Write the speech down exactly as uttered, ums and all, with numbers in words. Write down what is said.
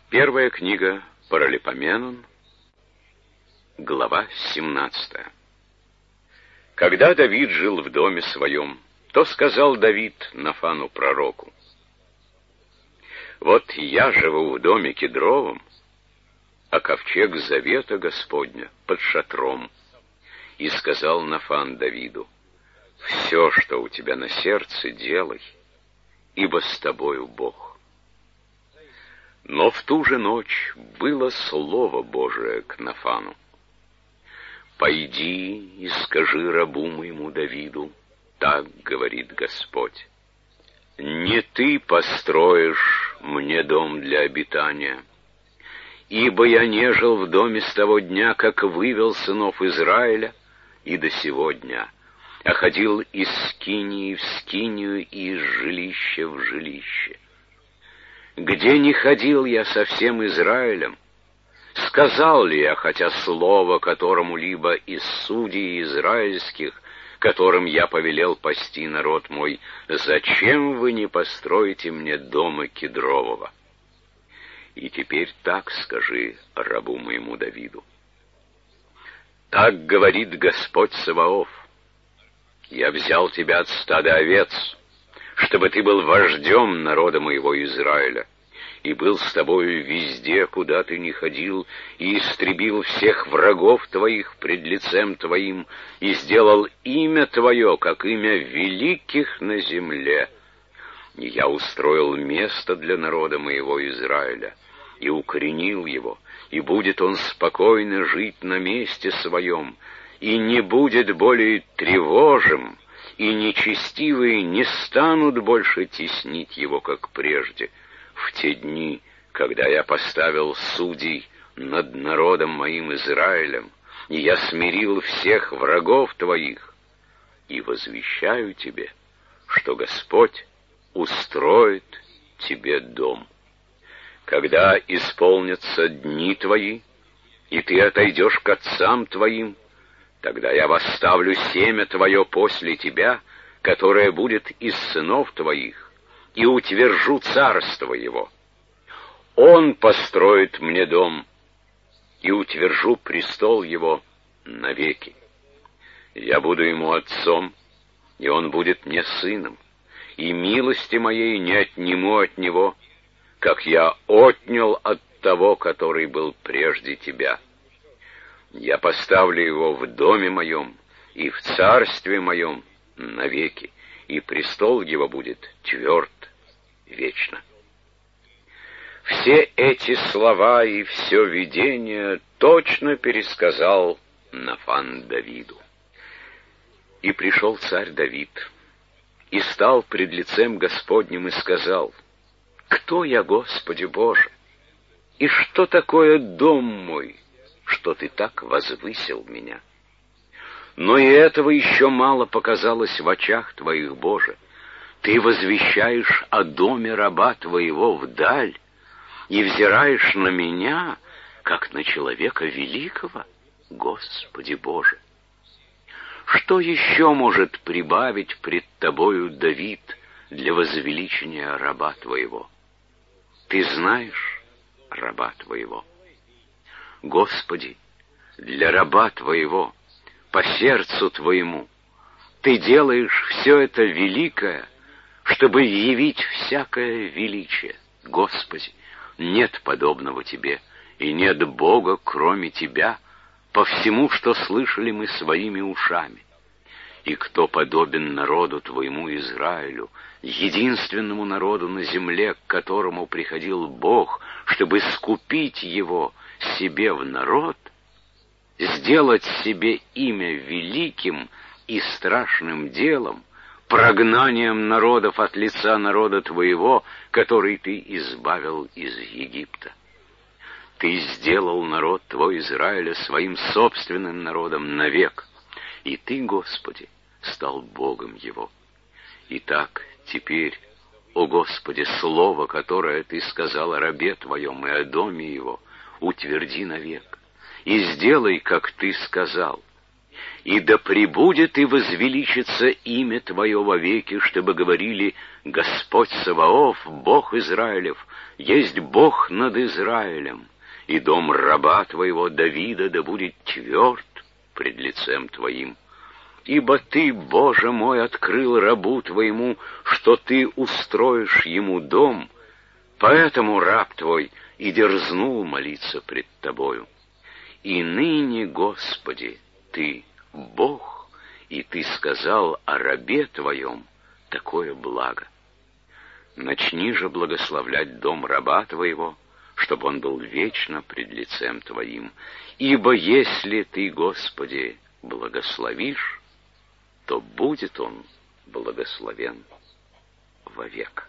Первая книга Паралипоменон, глава семнадцатая. Когда Давид жил в доме своем, то сказал Давид Нафану пророку: «Вот я живу в доме кедровом, а ковчег завета Господня под шатром». И сказал Нафан Давиду: «Все, что у тебя на сердце, делай, ибо с тобою Бог». Но в ту же ночь было слово Божие к Нафану: «Пойди и скажи рабу моему Давиду, так говорит Господь: не ты построишь мне дом для обитания, ибо я не жил в доме с того дня, как вывел сынов Израиля, и до сего дня, а ходил из скинии в скинию и из жилища в жилище. Где не ходил я со всем Израилем, сказал ли я хотя слово которому-либо из судей израильских, которым я повелел пасти народ мой: зачем вы не построите мне дома кедрового? И теперь так скажи рабу моему Давиду: так говорит Господь Саваоф: я взял тебя от стада овец, чтобы ты был вождем народа моего Израиля, и был с тобою везде, куда ты ни ходил, и истребил всех врагов твоих пред лицем твоим, и сделал имя твое, как имя великих на земле. И я устроил место для народа моего Израиля, и укоренил его, и будет он спокойно жить на месте своем, и не будет более тревожим, и нечестивые не станут больше теснить его, как прежде, в те дни, когда я поставил судей над народом моим Израилем, и я смирил всех врагов твоих. И возвещаю тебе, что Господь устроит тебе дом. Когда исполнятся дни твои, и ты отойдешь к отцам твоим, тогда я восставлю семя твое после тебя, которое будет из сынов твоих, и утвержу царство его. Он построит мне дом, и утвержу престол его навеки. Я буду ему отцом, и он будет мне сыном, и милости моей не отниму от него, как я отнял от того, который был прежде тебя. Я поставлю его в доме моем и в царстве моем навеки, и престол его будет тверд вечно». Все эти слова и все видение точно пересказал Нафан Давиду. И пришел царь Давид, и стал пред лицем Господним, и сказал: «Кто я, Господи Боже? И что такое дом мой, что ты так возвысил меня? Но и этого еще мало показалось в очах твоих, Боже. Ты возвещаешь о доме раба твоего вдаль, и взираешь на меня, как на человека великого, Господи Боже. Что еще может прибавить пред тобою Давид для возвеличения раба твоего? Ты знаешь раба твоего. Господи, для раба твоего, по сердцу твоему, ты делаешь все это великое, чтобы явить всякое величие. Господи, нет подобного тебе, и нет Бога, кроме тебя, по всему, что слышали мы своими ушами. И кто подобен народу твоему Израилю, единственному народу на земле, к которому приходил Бог, чтобы скупить его себе в народ, сделать себе имя великим и страшным делом, прогнанием народов от лица народа твоего, который ты избавил из Египта. Ты сделал народ твой Израиля своим собственным народом навек, и ты, Господи, стал Богом его. Итак, теперь, о Господи, слово, которое ты сказал о рабе твоем и о доме его, утверди навек, и сделай, как ты сказал, И да пребудет и возвеличится имя Твое вовеки, чтобы говорили: Господь Саваоф, Бог Израилев, есть Бог над Израилем, и дом раба Твоего Давида да будет тверд пред лицем Твоим. Ибо Ты, Боже мой, открыл рабу Твоему, что Ты устроишь ему дом, поэтому раб Твой и дерзнул молиться пред Тобою. И ныне, Господи, Ты Бог, и Ты сказал о рабе Твоем такое благо. Начни же благословлять дом раба Твоего, чтобы он был вечно пред лицем Твоим. Ибо если Ты, Господи, благословишь, то будет он благословен вовек.